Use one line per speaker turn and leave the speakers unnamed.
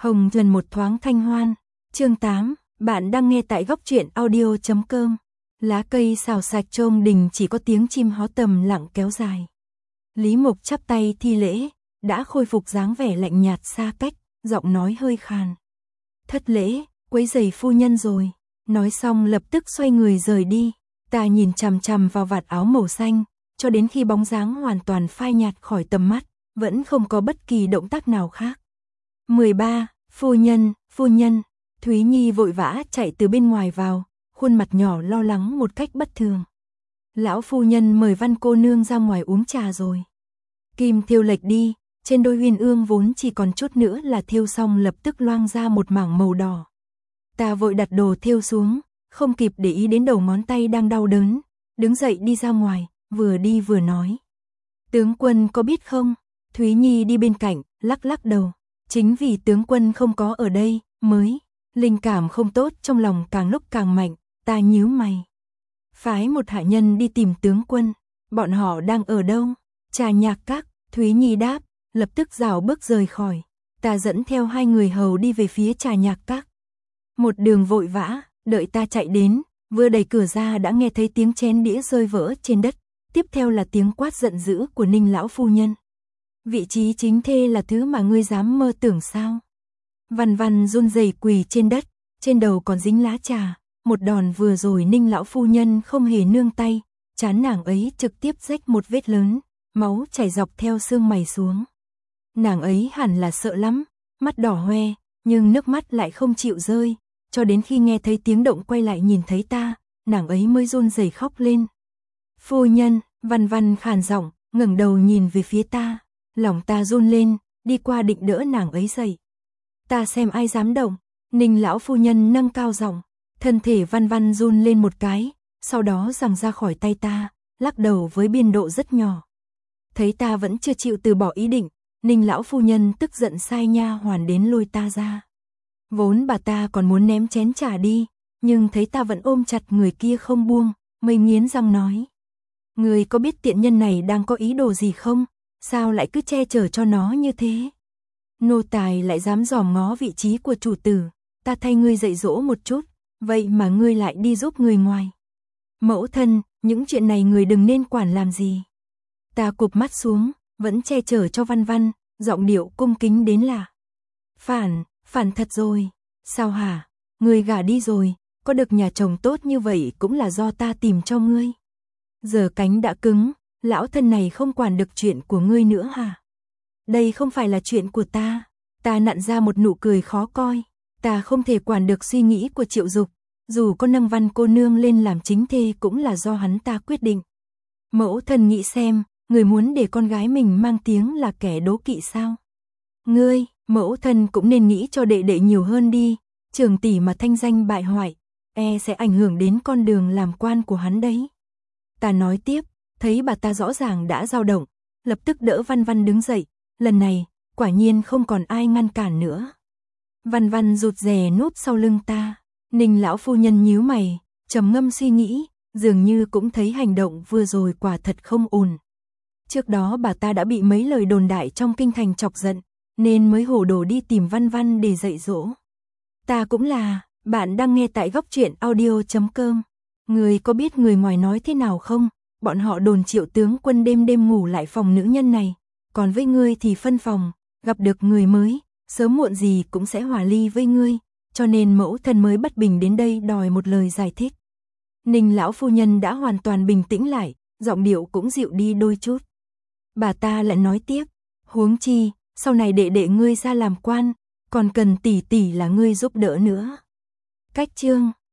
Hồng Trần một thoáng thanh hoan. Chương 8, bạn đang nghe tại góc truyện audio.com. Lá cây xào xạc trôm đình chỉ có tiếng chim hót tầm lặng kéo dài. Lý Mục chắp tay thi lễ, đã khôi phục dáng vẻ lạnh nhạt xa cách, giọng nói hơi khàn. Thất lễ, quấy rầy phu nhân rồi. Nói xong lập tức xoay người rời đi. Ta nhìn chằm chằm vào vạt áo màu xanh, cho đến khi bóng dáng hoàn toàn phai nhạt khỏi tầm mắt, vẫn không có bất kỳ động tác nào khác. 13. Phu nhân, Thúy Nhi vội vã chạy từ bên ngoài vào, khuôn mặt nhỏ lo lắng một cách bất thường. Lão phu nhân mời Văn cô nương ra ngoài uống trà rồi. Kim thêu lệch đi, trên đôi uyên ương vốn chỉ còn chút nữa là thêu xong lập tức loang ra một mảng màu đỏ. Ta vội đặt đồ thêu xuống, không kịp để ý đến đầu ngón tay đang đau đớn, đứng dậy đi ra ngoài, vừa đi vừa nói. Tướng quân có biết không? Thúy Nhi đi bên cạnh, lắc lắc đầu. Chính vì tướng quân không có ở đây, mới, linh cảm không tốt trong lòng càng lúc càng mạnh, ta nhíu mày. Phái một hạ nhân đi tìm tướng quân, bọn họ đang ở đâu? Trà Nhạc Các, Thúy Nhi đáp, lập tức rảo bước rời khỏi. Ta dẫn theo hai người hầu đi về phía Trà Nhạc Các. Một đường vội vã, đợi ta chạy đến, vừa đẩy cửa ra đã nghe thấy tiếng chén đĩa rơi vỡ trên đất, tiếp theo là tiếng quát giận dữ của Ninh lão phu nhân. Vị trí chính thê là thứ mà ngươi dám mơ tưởng sao? Văn Văn run rẩy quỳ trên đất, trên đầu còn dính lá trà, một đòn vừa rồi Ninh lão phu nhân không hề nương tay, trán nàng ấy trực tiếp rách một vết lớn, máu chảy dọc theo xương mày xuống. Nàng ấy hẳn là sợ lắm, mắt đỏ hoe, nhưng nước mắt lại không chịu rơi, cho đến khi nghe thấy tiếng động quay lại nhìn thấy ta, nàng ấy mới run rẩy khóc lên. Phu nhân, Văn Văn khàn giọng, ngẩng đầu nhìn về phía ta. Lòng ta run lên, đi qua định đỡ nàng ấy dậy. Ta xem ai dám động, Ninh lão phu nhân nâng cao giọng, thân thể Văn Văn run lên một cái, sau đó giằng ra khỏi tay ta, lắc đầu với biên độ rất nhỏ. Thấy ta vẫn chưa chịu từ bỏ ý định, Ninh lão phu nhân tức giận sai nha hoàn đến lôi ta ra. Vốn bà ta còn muốn ném chén trà đi, nhưng thấy ta vẫn ôm chặt người kia không buông, mới nghiến răng nói. Người có biết tiện nhân này đang có ý đồ gì không? Sao lại cứ che chở cho nó như thế? Nô tài lại dám dòm ngó vị trí của chủ tử, ta thay ngươi dạy dỗ một chút, vậy mà ngươi lại đi giúp người ngoài. Mẫu thân, những chuyện này người đừng nên quản làm gì. Ta cụp mắt xuống, vẫn che chở cho Văn Văn, giọng điệu cung kính đến lạ. Phản thật rồi. Sao hả? Ngươi gả đi rồi, có được nhà chồng tốt như vậy cũng là do ta tìm cho ngươi. Giờ cánh đã cứng, lão thân này không quản được chuyện của ngươi nữa hả? Đây không phải là chuyện của ta. Ta nặn ra một nụ cười khó coi. Ta không thể quản được suy nghĩ của Triệu Dục, dù có nâng Văn cô nương lên làm chính thê cũng là do hắn ta quyết định. Mẫu thân nghĩ xem, người muốn để con gái mình mang tiếng là kẻ đố kỵ sao? Ngươi, mẫu thân cũng nên nghĩ cho đệ đệ nhiều hơn đi, trường tỷ mà thanh danh bại hoại, sẽ ảnh hưởng đến con đường làm quan của hắn đấy. Ta nói tiếp, thấy bà ta rõ ràng đã dao động, lập tức đỡ Văn Văn đứng dậy, lần này, quả nhiên không còn ai ngăn cản nữa. Văn Văn rụt rè núp sau lưng ta, Ninh lão phu nhân nhíu mày, trầm ngâm suy nghĩ, dường như cũng thấy hành động vừa rồi quả thật không ổn. Trước đó bà ta đã bị mấy lời đồn đại trong kinh thành chọc giận, nên mới hồ đồ đi tìm Văn Văn để dạy dỗ. Ta cũng là, bạn đang nghe tại góc truyện audio.com. Người có biết người ngoài nói thế nào không? Bọn họ đồn Triệu tướng quân đêm đêm ngủ lại phòng nữ nhân này, còn với ngươi thì phân phòng, gặp được người mới, sớm muộn gì cũng sẽ hòa ly với ngươi, cho nên mẫu thân mới bất bình đến đây đòi một lời giải thích. Ninh lão phu nhân đã hoàn toàn bình tĩnh lại, giọng điệu cũng dịu đi đôi chút. Bà ta lại nói tiếp, huống chi, sau này đệ đệ ngươi ra làm quan, còn cần tỷ tỷ là ngươi giúp đỡ nữa. Cách chương